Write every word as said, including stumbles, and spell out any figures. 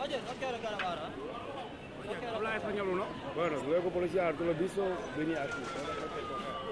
Oye, no quiero que la vara. ¿Habla español o no? Bueno, luego policía, tú lo has visto, venía aquí.